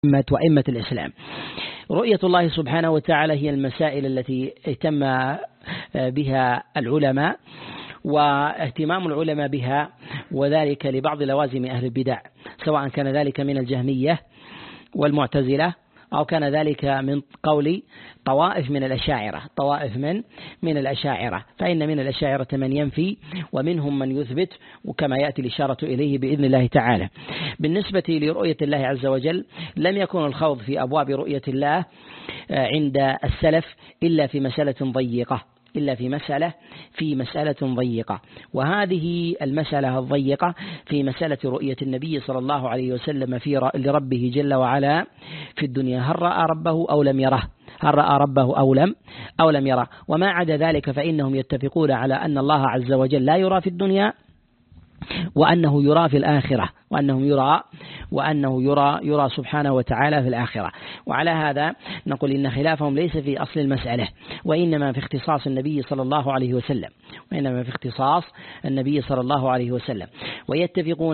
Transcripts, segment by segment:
وأئمة الإسلام. رؤية الله سبحانه وتعالى هي المسائل التي اهتم بها العلماء، واهتمام العلماء بها وذلك لبعض لوازم أهل البدع، سواء كان ذلك من الجهمية والمعتزلة أو كان ذلك من قول طوائف من الأشاعرة، فإن من الأشاعرة من ينفي ومنهم من يثبت، وكما يأتي الإشارة إليه بإذن الله تعالى. بالنسبة لرؤية الله عز وجل لم يكن الخوض في أبواب رؤية الله عند السلف إلا في مسألة ضيقة، وهذه المسألة الضيقة في مسألة رؤية النبي صلى الله عليه وسلم لربه جل وعلا في الدنيا، هل رأى ربه أو لم يره. وما عدا ذلك فإنهم يتفقون على أن الله عز وجل لا يرى في الدنيا، وأنه يرى في الآخرة، وأنه يرى سبحانه وتعالى في الآخرة. وعلى هذا نقول إن خلافهم ليس في أصل المسألة، وإنما في اختصاص النبي صلى الله عليه وسلم. ويتفقون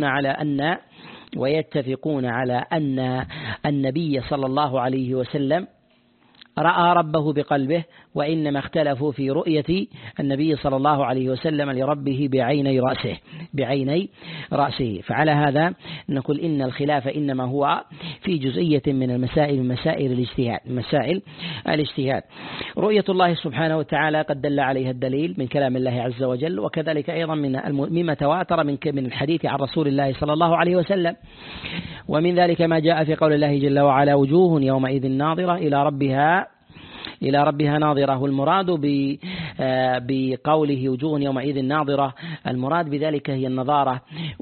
على أن النبي صلى الله عليه وسلم رأى ربه بقلبه، وإنما اختلفوا في رؤية النبي صلى الله عليه وسلم لربه بعيني رأسه. فعلى هذا نقول إن الخلاف إنما هو في جزئية من مسائل الاجتهاد. رؤية الله سبحانه وتعالى قد دل عليها الدليل من كلام الله عز وجل، وكذلك أيضا مما تواتر من الحديث عن رسول الله صلى الله عليه وسلم. ومن ذلك ما جاء في قول الله جل وعلا: وجوه يومئذ ناظرة إلى ربها ناظرة. المراد بقوله وجوه يومئذ ناظرة، المراد بذلك هي النظارة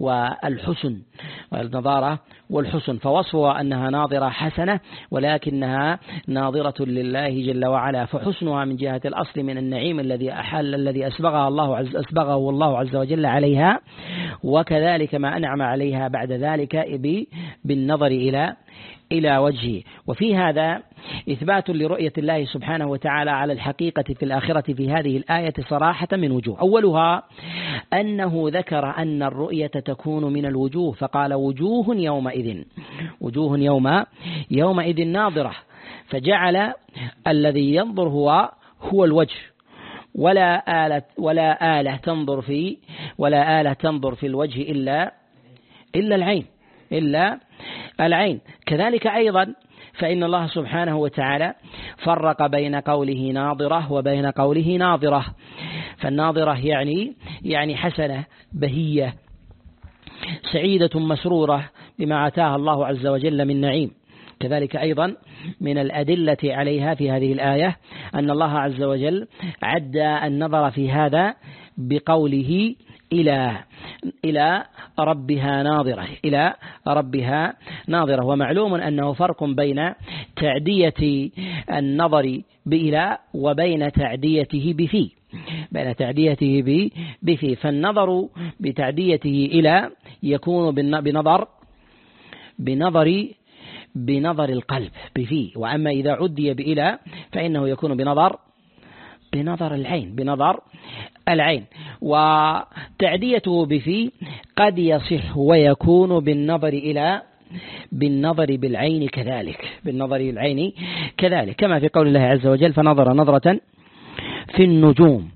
والحسن، فوصفها أنها ناظرة حسنة، ولكنها ناظرة لله جل وعلا، فحسنها من جهة الأصل من النعيم الذي أسبغه الله عز وجل عليها، وكذلك ما أنعم عليها بعد ذلك بالنظر إلى وجهه. وفي هذا إثبات لرؤية الله سبحانه وتعالى على الحقيقة في الآخرة في هذه الآية صراحة من وجوه. أولها أنه ذكر أن الرؤية تكون من الوجوه، فقال وجوه يومئذ ناظرة، فجعل الذي ينظر هو الوجه، ولا آلة تنظر في الوجه إلا العين. كذلك أيضا فإن الله سبحانه وتعالى فرق بين قوله ناظرة وبين قوله ناظرة، فالناظرة يعني حسنة بهية سعيدة مسرورة بما آتاها الله عز وجل من نعيم. كذلك أيضا من الأدلة عليها في هذه الآية أن الله عز وجل عد النظر في هذا بقوله إلى ربها ناظرة. ومعلوم أنه فرق بين تعدية النظر بإلى وبين تعديته بفي، فالنظر بتعديته إلى يكون بنظر القلب بفي، وأما إذا عدي بإلى فإنه يكون بنظر العين. وتعديته بفي قد يصح ويكون بالنظر بالعين كذلك، كما في قول الله عز وجل: فنظر نظرة في النجوم،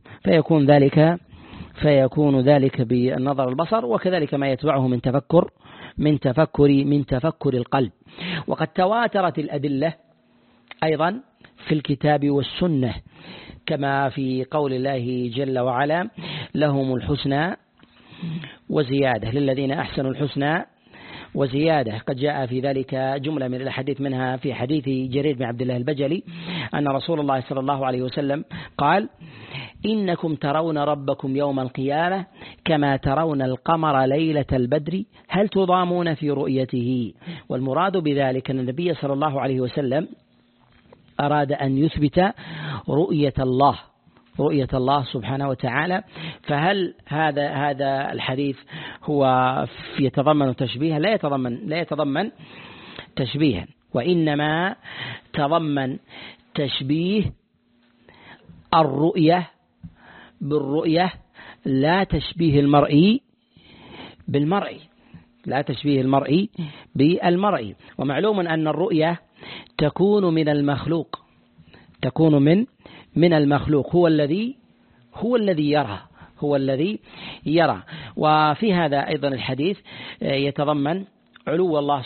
فيكون ذلك بالنظر البصر، وكذلك ما يتبعه من تفكر القلب. وقد تواترت الأدلة أيضا في الكتاب والسنة، كما في قول الله جل وعلا: لهم الحسنى وزيادة، للذين أحسنوا الحسنى وزيادة. قد جاء في ذلك جملة من الحديث، منها في حديث جرير بن عبد الله البجلي أن رسول الله صلى الله عليه وسلم قال: إنكم ترون ربكم يوم القيامة كما ترون القمر ليلة البدر هل تضامون في رؤيته. والمراد بذلك أن النبي صلى الله عليه وسلم أراد أن يثبت رؤية الله سبحانه وتعالى. فهل هذا الحديث هو يتضمن تشبيها؟ لا يتضمن تشبيها، وإنما تضمن تشبيه الرؤية بالرؤية، لا تشبيه المرئي بالمرئي، لا تشبيه المرء بالمرء. ومعلوم أن الرؤية تكون من المخلوق، تكون من المخلوق، هو الذي يرى. وفي هذا أيضا الحديث يتضمن علو الله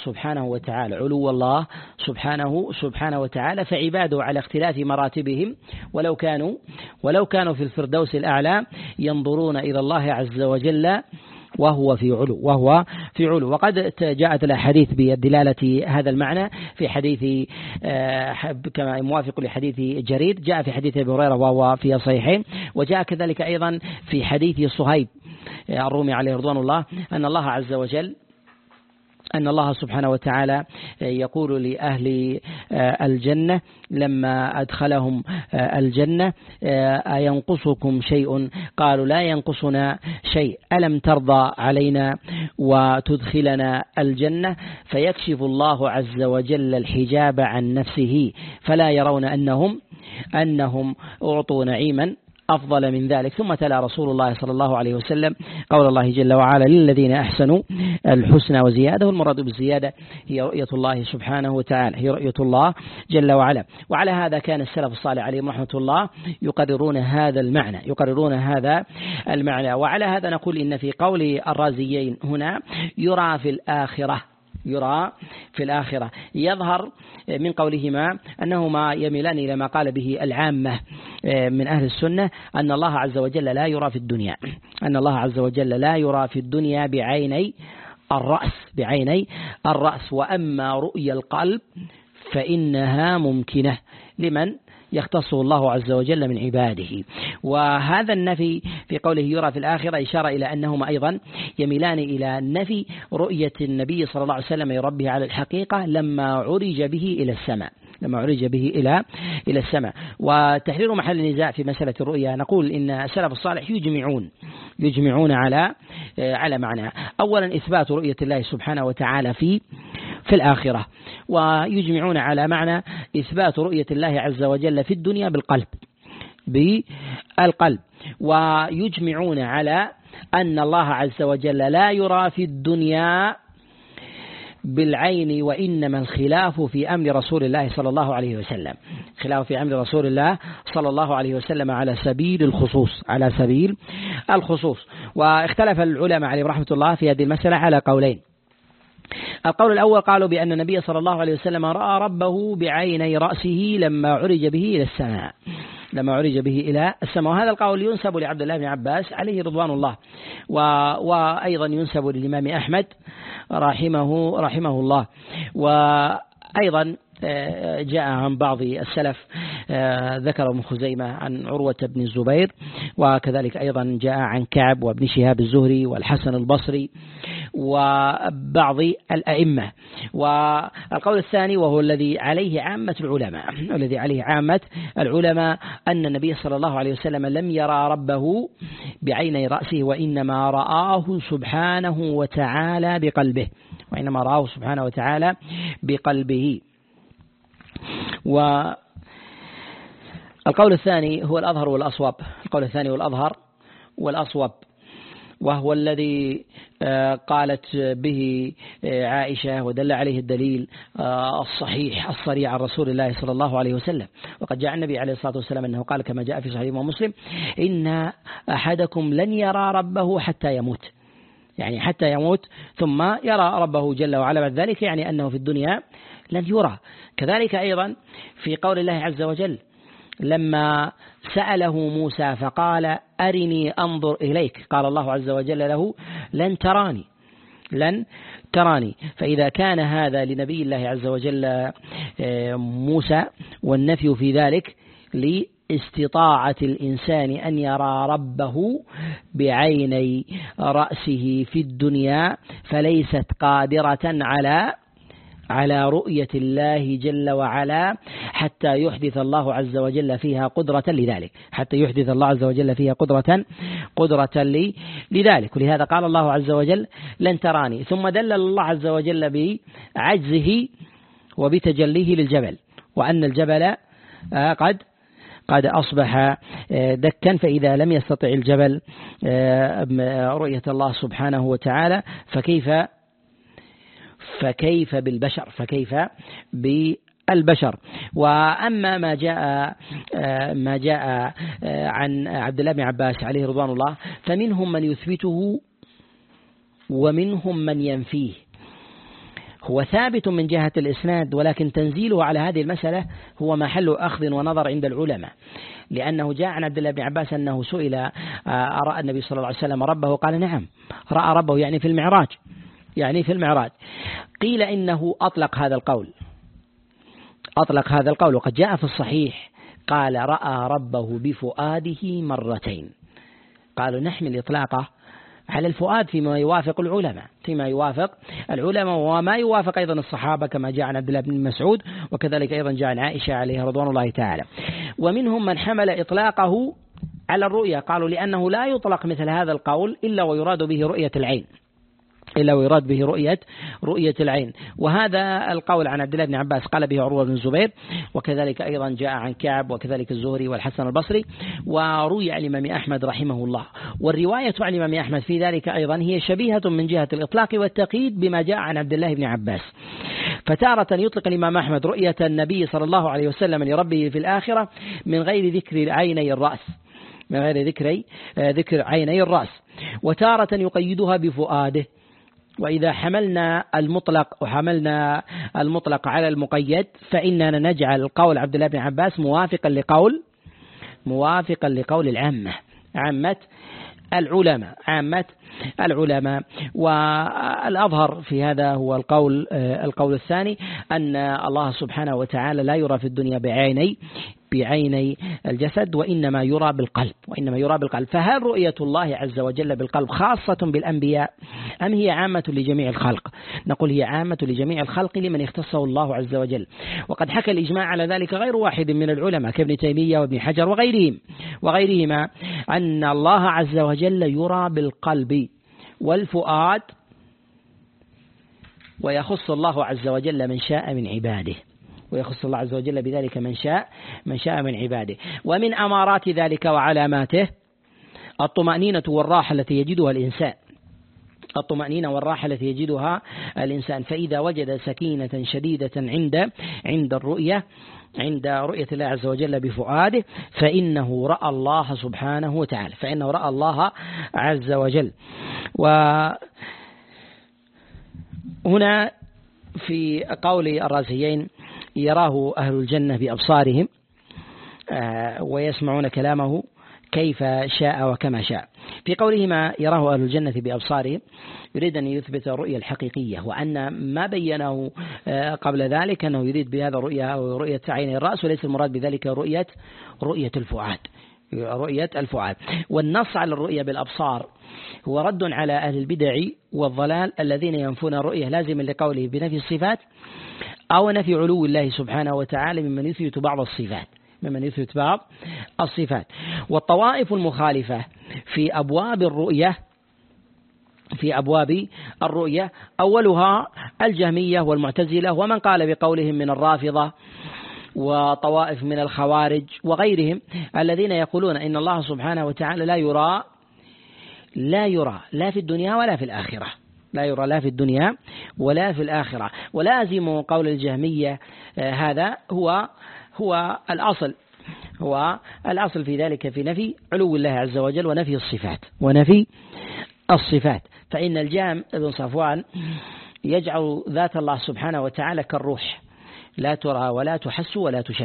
سبحانه وتعالى، فعباده على اختلاف مراتبهم ولو كانوا في الفردوس الأعلى ينظرون إلى الله عز وجل وهو في علو. وقد جاءت الأحاديث بدلالة هذا المعنى في حديث كما موافق لحديث جرير، جاء في حديث أبي هريرة وهو في الصحيحين، وجاء كذلك أيضا في حديث صهيب الرومي عليه رضوان الله أن الله سبحانه وتعالى يقول لأهل الجنة لما أدخلهم الجنة: أينقصكم شيء؟ قالوا: لا ينقصنا شيء، ألم ترضى علينا وتدخلنا الجنة؟ فيكشف الله عز وجل الحجاب عن نفسه فلا يرون أنهم أعطوا نعيما أفضل من ذلك. ثم تلا رسول الله صلى الله عليه وسلم قول الله جل وعلا: للذين أحسنوا الحسنى وزيادة. والمراد بالزيادة هي رؤية الله سبحانه وتعالى، هي رؤية الله جل وعلا. وعلى هذا كان السلف الصالح عليهم رحمة الله يقررون هذا المعنى. وعلى هذا نقول إن في قول الرازيين هنا يرى في الآخرة يظهر من قولهما أنهما يميلان إلى ما قال به العامة من أهل السنة، أن الله عز وجل لا يرى في الدنيا بعيني الرأس. وأما رؤيا القلب فإنها ممكنة لمن يختصه الله عز وجل من عباده. وهذا النفي في قوله يرى في الآخرة إشارة إلى أنهما أيضا يميلان إلى نفي رؤية النبي صلى الله عليه وسلم لربه على الحقيقة لما عرج به إلى السماء. وتحرير محل النزاع في مسألة الرؤيا، نقول إن السلف الصالح يجمعون على معنى: أولا إثبات رؤية الله سبحانه وتعالى في الآخرة، ويجمعون على معنى إثبات رؤية الله عز وجل في الدنيا بالقلب، ويجمعون على أن الله عز وجل لا يرى في الدنيا بالعين، وإنما الخلاف في أمر رسول الله صلى الله عليه وسلم على سبيل الخصوص. واختلف العلماء عليهم رحمة الله في هذه المسألة على قولين. القول الأول قالوا بأن النبي صلى الله عليه وسلم رأى ربه بعيني رأسه لما عرج به إلى السماء، وهذا القول ينسب لعبد الله بن عباس عليه رضوان الله، وأيضا ينسب للإمام أحمد رحمه الله. وأيضا جاء عن بعض السلف ذكر ابن خزيمة عن عروة بن الزبير، وكذلك أيضا جاء عن كعب وابن شهاب الزهري والحسن البصري وبعض الأئمة. والقول الثاني وهو الذي عليه عامة العلماء أن النبي صلى الله عليه وسلم لم يرى ربه بعيني رأسه، وإنما رآه سبحانه وتعالى بقلبه. والقول الثاني هو الأظهر والأصوب، وهو الذي قالت به عائشة ودل عليه الدليل الصحيح الصريح عن رسول الله صلى الله عليه وسلم. وقد جاء النبي عليه الصلاة والسلام أنه قال كما جاء في صحيح ومسلم: إن أحدكم لن يرى ربه حتى يموت ثم يرى ربه جل وعلا بعد ذلك، يعني أنه في الدنيا لن يرى. كذلك أيضا في قول الله عز وجل لما سأله موسى فقال: أرني أنظر إليك، قال الله عز وجل له: لن تراني. فإذا كان هذا لنبي الله عز وجل موسى، والنفي في ذلك لاستطاعة الإنسان أن يرى ربه بعيني رأسه في الدنيا، فليست قادرة على رؤية الله جل وعلا حتى يحدث الله عز وجل فيها قدرة لذلك. ولهذا قال الله عز وجل: لن تراني. ثم دلل الله عز وجل بعجزه وبتجليه للجبل، وأن الجبل قد أصبح دكا، فإذا لم يستطع الجبل رؤية الله سبحانه وتعالى فكيف بالبشر، فكيف بالبشر. وأما ما جاء عن عبد الله بن عباس عليه رضوان الله فمنهم من يثبته ومنهم من ينفيه. هو ثابت من جهة الإسناد، ولكن تنزيله على هذه المسألة هو محل أخذ ونظر عند العلماء، لأنه جاء عن عبد الله بن عباس أنه سئل أرأى النبي صلى الله عليه وسلم ربه؟ قال نعم رأى ربه، يعني في المعراج. قيل إنه أطلق هذا القول، وقد جاء في الصحيح قال رأى ربه بفؤاده مرتين. قالوا نحمل إطلاقه على الفؤاد فيما يوافق العلماء وما يوافق أيضا الصحابة، كما جاء عن عبد الله بن مسعود، وكذلك أيضا جاء عن عائشة عليها رضوان الله تعالى. ومنهم من حمل إطلاقه على الرؤية، قالوا لأنه لا يطلق مثل هذا القول إلا ويراد به رؤية العين. وهذا القول عن عبد الله بن عباس قال به عروة بن الزبير، وكذلك أيضا جاء عن كعب، وكذلك الزهري والحسن البصري، وروي عن الإمام أحمد رحمه الله. والرواية عن الإمام أحمد في ذلك أيضا هي شبيهة من جهة الإطلاق والتقييد بما جاء عن عبد الله بن عباس. فتارة يطلق الإمام أحمد رؤية النبي صلى الله عليه وسلم لربه في الآخرة من غير ذكر عيني الرأس، وتارة يقيدها بفؤاده. وإذا حملنا المطلق على المقيد فإننا نجعل قول عبد الله بن عباس موافقا لقول عامة العلماء. والأظهر في هذا هو القول الثاني، أن الله سبحانه وتعالى لا يرى في الدنيا بعيني الجسد، وإنما يرى بالقلب. فهل رؤية الله عز وجل بالقلب خاصة بالأنبياء أم هي عامة لجميع الخلق؟ نقول هي عامة لجميع الخلق لمن اختصه الله عز وجل. وقد حكى الإجماع على ذلك غير واحد من العلماء كابن تيمية وابن حجر وغيرهما أن الله عز وجل يرى بالقلب والفؤاد، ويخص الله عز وجل من شاء من عباده، بذلك من شاء من عباده. ومن أمارات ذلك وعلاماته الطمأنينة والراحة التي يجدها الإنسان. فإذا وجد سكينة شديدة عند رؤية الله عز وجل بفؤاده فإنه رأى الله سبحانه وتعالى، فإنه رأى الله عز وجل. وهنا في قول الرازيين يراه أهل الجنة بأبصارهم ويسمعون كلامه كيف شاء وكما شاء. في قولهما يراه أهل الجنة بأبصارهم يريد أن يثبت الرؤية الحقيقية، وأن ما بينه قبل ذلك أنه يريد بهذا رؤية عين الرأس، وليس المراد بذلك رؤية الفؤاد. والنص على الرؤية بالأبصار هو رد على أهل البدع والضلال الذين ينفون الرؤية لازما لقوله بنفي الصفات أو نفي علو الله سبحانه وتعالى ممن يثبت بعض الصفات. والطوائف المخالفة في أبواب الرؤية أولها الجهمية والمعتزلة ومن قال بقولهم من الرافضة، وطوائف من الخوارج وغيرهم الذين يقولون إن الله سبحانه وتعالى لا يرى لا في الدنيا ولا في الآخرة. ولازم قول الجهمية هذا هو الأصل في ذلك، في نفي علو الله عز وجل ونفي الصفات. فإن الجهم ابن صفوان يجعل ذات الله سبحانه وتعالى كالروح، لا ترى ولا تحس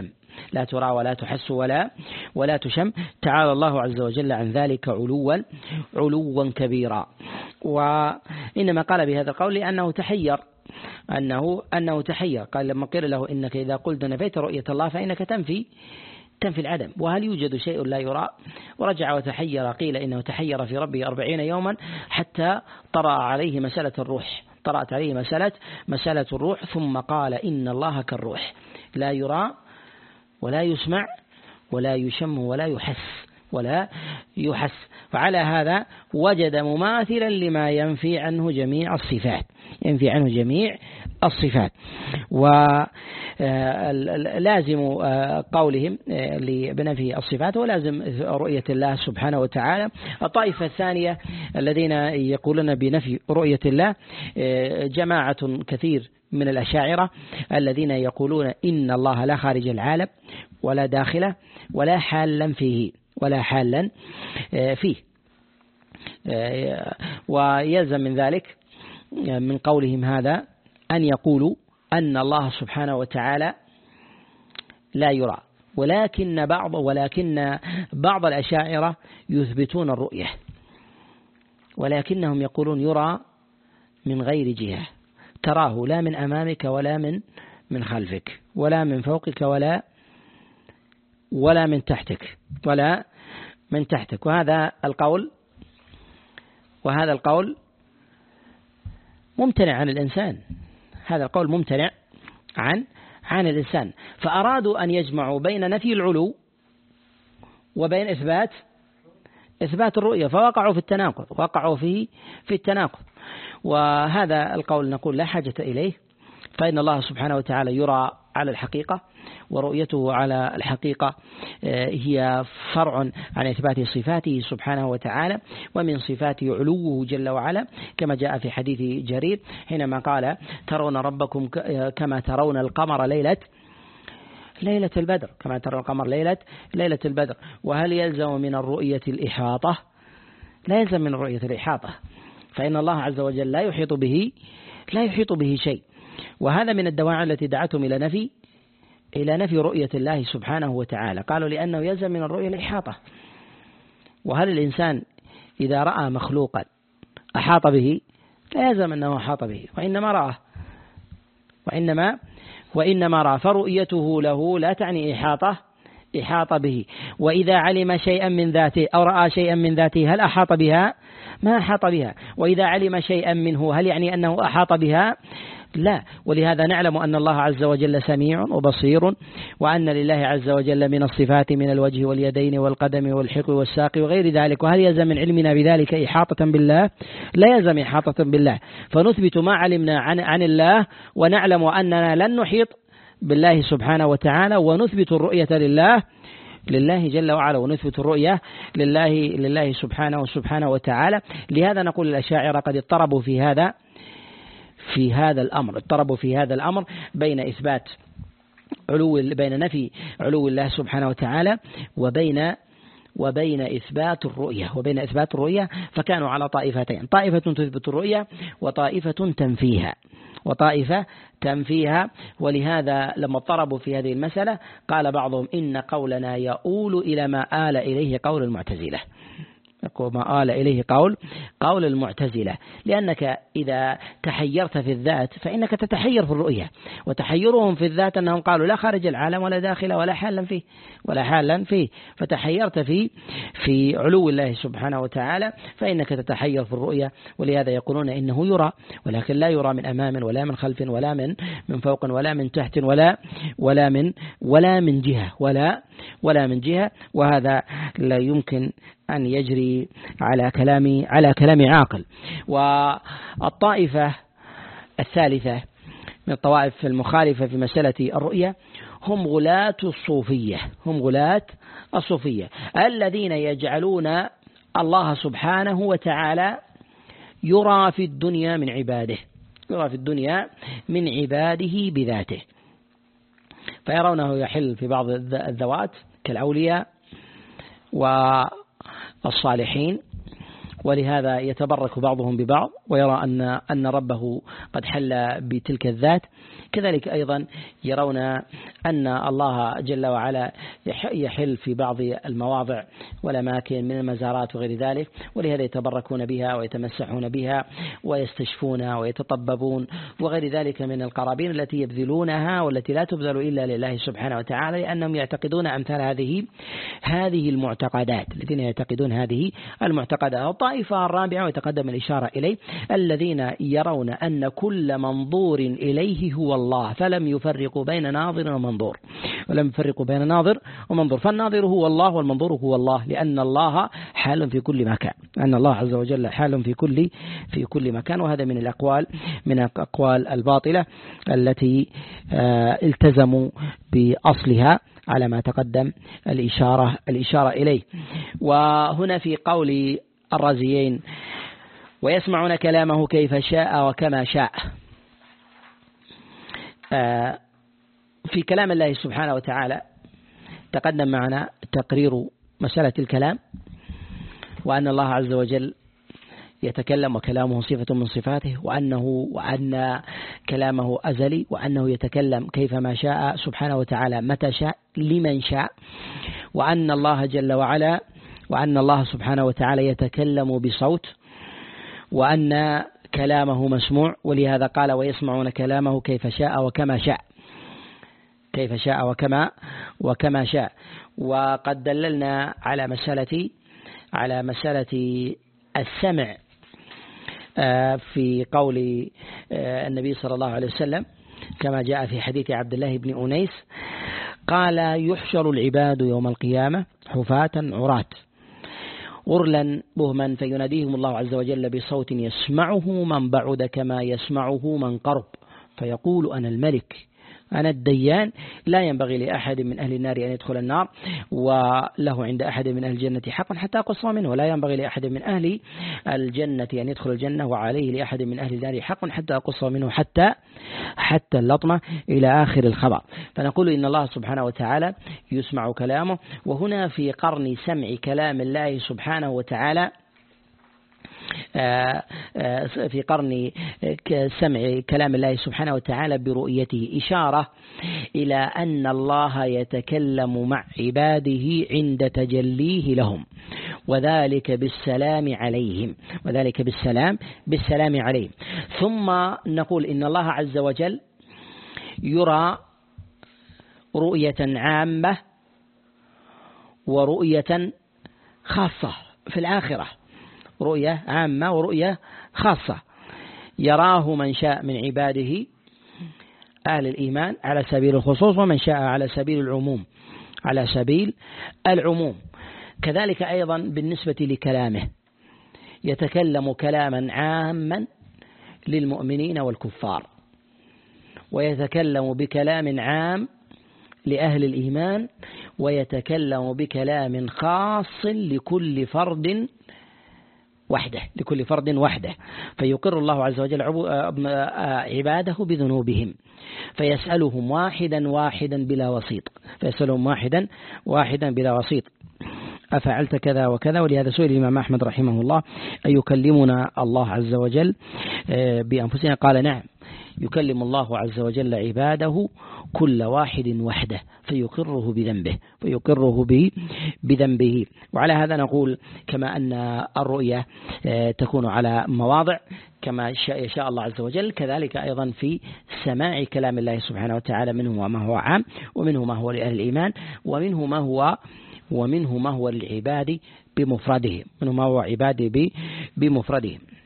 ولا تشم، تعالى الله عز وجل عن ذلك علوا كبيرا. وإنما قال بهذا القول لأنه تحير، أنه تحير. قال لما قيل له إنك إذا قلت نفيت رؤية الله فإنك تنفي العدم، وهل يوجد شيء لا يرى؟ ورجع وتحير. قيل إنه تحير في ربه 40 يوما حتى طرأت عليه مسألة الروح، ثم قال إن الله كالروح لا يرى ولا يسمع ولا يشم ولا يحس. فعلى هذا وجد مماثلا لما ينفي عنه جميع الصفات، ينفي عنه جميع الصفات. ولازم قولهم بنفي الصفات ولازم رؤية الله سبحانه وتعالى. الطائفة الثانية الذين يقولون بنفي رؤية الله جماعة كثير من الأشاعرة الذين يقولون إن الله لا خارج العالم ولا داخله ولا حالا فيه ولا حالا فيه. ويلزم من ذلك من قولهم هذا أن يقولوا أن الله سبحانه وتعالى لا يرى، ولكن بعض الأشاعرة يثبتون الرؤية، ولكنهم يقولون يرى من غير جهة، تراه لا من أمامك ولا من خلفك ولا من فوقك ولا من تحتك وهذا القول ممتنع عن الإنسان، هذا القول ممتنع عن الإنسان. فأرادوا أن يجمعوا بين نفي العلو وبين إثبات الرؤية، فوقعوا في التناقض، وقعوا في التناقض. وهذا القول نقول لا حاجة إليه، فإن الله سبحانه وتعالى يرى على الحقيقة، ورؤيته على الحقيقة هي فرع عن إثبات صفاته سبحانه وتعالى، ومن صفاته علوه جل وعلا، كما جاء في حديث جرير حينما قال ترون ربكم كما ترون القمر ليلة البدر، كما ترون القمر ليلة البدر. وهل يلزم من الرؤية الإحاطة؟ لا يلزم من الرؤية الإحاطة، فإن الله عز وجل لا يحيط به شيء. وهذا من الدواعي التي دعتهم إلى نفي رؤية الله سبحانه وتعالى، قالوا لأنه يلزم من الرؤية الإحاطة. وهل الإنسان إذا رأى مخلوقا أحاط به؟ لا يلزم أنه أحاط به، وإنما رأى، فرؤيته له لا تعني إحاطة به. وإذا علم شيئا من ذاته أو رأى شيئا من ذاته هل أحاط بها؟ ما أحاط بها. وإذا علم شيئا منه هل يعني أنه أحاط بها؟ لا. ولهذا نعلم أن الله عز وجل سميع وبصير، وأن لله عز وجل من الصفات من الوجه واليدين والقدم والحق والساق وغير ذلك. وهل يلزم من علمنا بذلك إحاطة بالله؟ لا يلزم إحاطة بالله. فنثبت ما علمنا عن الله، ونعلم أننا لن نحيط بالله سبحانه وتعالى، ونثبت الرؤية لله جل وعلا، ونثبت الرؤية لله سبحانه وتعالى. لهذا نقول الأشاعرة قد اضطربوا في هذا الأمر بين نفي علو الله سبحانه وتعالى وبين إثبات الرؤية، فكانوا على طائفتين، طائفة تثبت الرؤية وطائفة تنفيها. ولهذا لما اضطربوا في هذه المسألة قال بعضهم إن قولنا يؤول إلى ما آل إليه قول المعتزلة، ما آل إليه قول المعتزلة، لأنك إذا تحيرت في الذات فإنك تتحير في الرؤية. وتحيرهم في الذات أنهم قالوا لا خارج العالم ولا داخله ولا حالا فيه، فتحيرت في علو الله سبحانه وتعالى، فإنك تتحير في الرؤية. ولهذا يقولون إنه يرى، ولكن لا يرى من أمام ولا من خلف ولا من فوق ولا من تحت ولا من جهة. وهذا لا يمكن أن يجري على كلام عاقل. والطائفة الثالثة من الطوائف المخالفة في مسألة الرؤية هم غلاة الصوفية الذين يجعلون الله سبحانه وتعالى يرى في الدنيا من عباده بذاته، فيرونه يحل في بعض الذوات كالأولياء والصالحين، ولهذا يتبرك بعضهم ببعض ويرى أن ربه قد حل بتلك الذات. كذلك أيضا يرون أن الله جل وعلا يحل في بعض المواضع والأماكن من المزارات وغير ذلك، ولهذا يتبركون بها ويتمسحون بها ويستشفون ويتطببون وغير ذلك من القرابين التي يبذلونها والتي لا تبذل إلا لله سبحانه وتعالى، لأنهم يعتقدون أمثال هذه المعتقدات، الذين يعتقدون هذه المعتقدات. الطائفة الرابعة ويتقدم الإشارة إليه الذين يرون أن كل منظور إليه هو الله، فلم يفرقوا بين ناظر ومنظور، فالناظر هو الله والمنظور هو الله، لأن الله حال في كل مكان، أن الله عز وجل حال في كل مكان. وهذا من الأقوال الباطلة التي التزموا بأصلها على ما تقدم الإشارة إليه. وهنا في قول الرازيين ويسمعون كلامه كيف شاء وكما شاء، في كلام الله سبحانه وتعالى تقدم معنا تقرير مسألة الكلام، وأن الله عز وجل يتكلم وكلامه صفة من صفاته، وأن كلامه أزلي، وأنه يتكلم كيفما شاء سبحانه وتعالى متى شاء لمن شاء، وأن الله جل وعلا وأن الله سبحانه وتعالى يتكلم بصوت، وأن كلامه مسموع، ولهذا قال ويسمعون كلامه كيف شاء وكما شاء. وقد دللنا على مسألة السمع في قول النبي صلى الله عليه وسلم كما جاء في حديث عبد الله بن أنيس قال يحشر العباد يوم القيامة حفاة عراة غرلا بهما فيناديهم الله عز وجل بصوت يسمعه من بعد كما يسمعه من قرب، فيقول أنا الملك أنا الديان، لا ينبغي لأحد من أهل النار أن يدخل النار، وله عند أحد من أهل الجنة حق حتى أقصى منه، ولا ينبغي لأحد من أهل الجنة أن يدخل الجنة، وعليه لأحد من أهل النار حق حتى أقصى منه حتى اللطمة إلى آخر الخبر. فنقول إن الله سبحانه وتعالى يسمع كلامه. وهنا في قرن سمع كلام الله سبحانه وتعالى في قرن سمع كلام الله سبحانه وتعالى برؤيته إشارة إلى أن الله يتكلم مع عباده عند تجليه لهم، وذلك بالسلام عليهم. ثم نقول إن الله عز وجل يرى رؤية عامة ورؤية خاصة في الآخرة، رؤية عامة ورؤية خاصة، يراه من شاء من عباده أهل الإيمان على سبيل الخصوص، ومن شاء على سبيل العموم. كذلك أيضا بالنسبة لكلامه يتكلم كلاما عاما للمؤمنين والكفار، ويتكلم بكلام عام لأهل الإيمان، ويتكلم بكلام خاص لكل فرد وحده، فيقر الله عز وجل عباده بذنوبهم، فيسألهم واحدا بلا وسيط أفعلت كذا وكذا. ولهذا سئل الإمام أحمد رحمه الله أن يكلمنا الله عز وجل بأنفسنا؟ قال نعم، يكلم الله عز وجل عباده كل واحد وحده فيقره بذنبه. وعلى هذا نقول كما أن الرؤية تكون على مواضع كما يشاء الله عز وجل، كذلك أيضا في سماع كلام الله سبحانه وتعالى منه ما هو عام، ومنه ما هو لأهل الإيمان، ومنه ما هو للعباد بمفرده،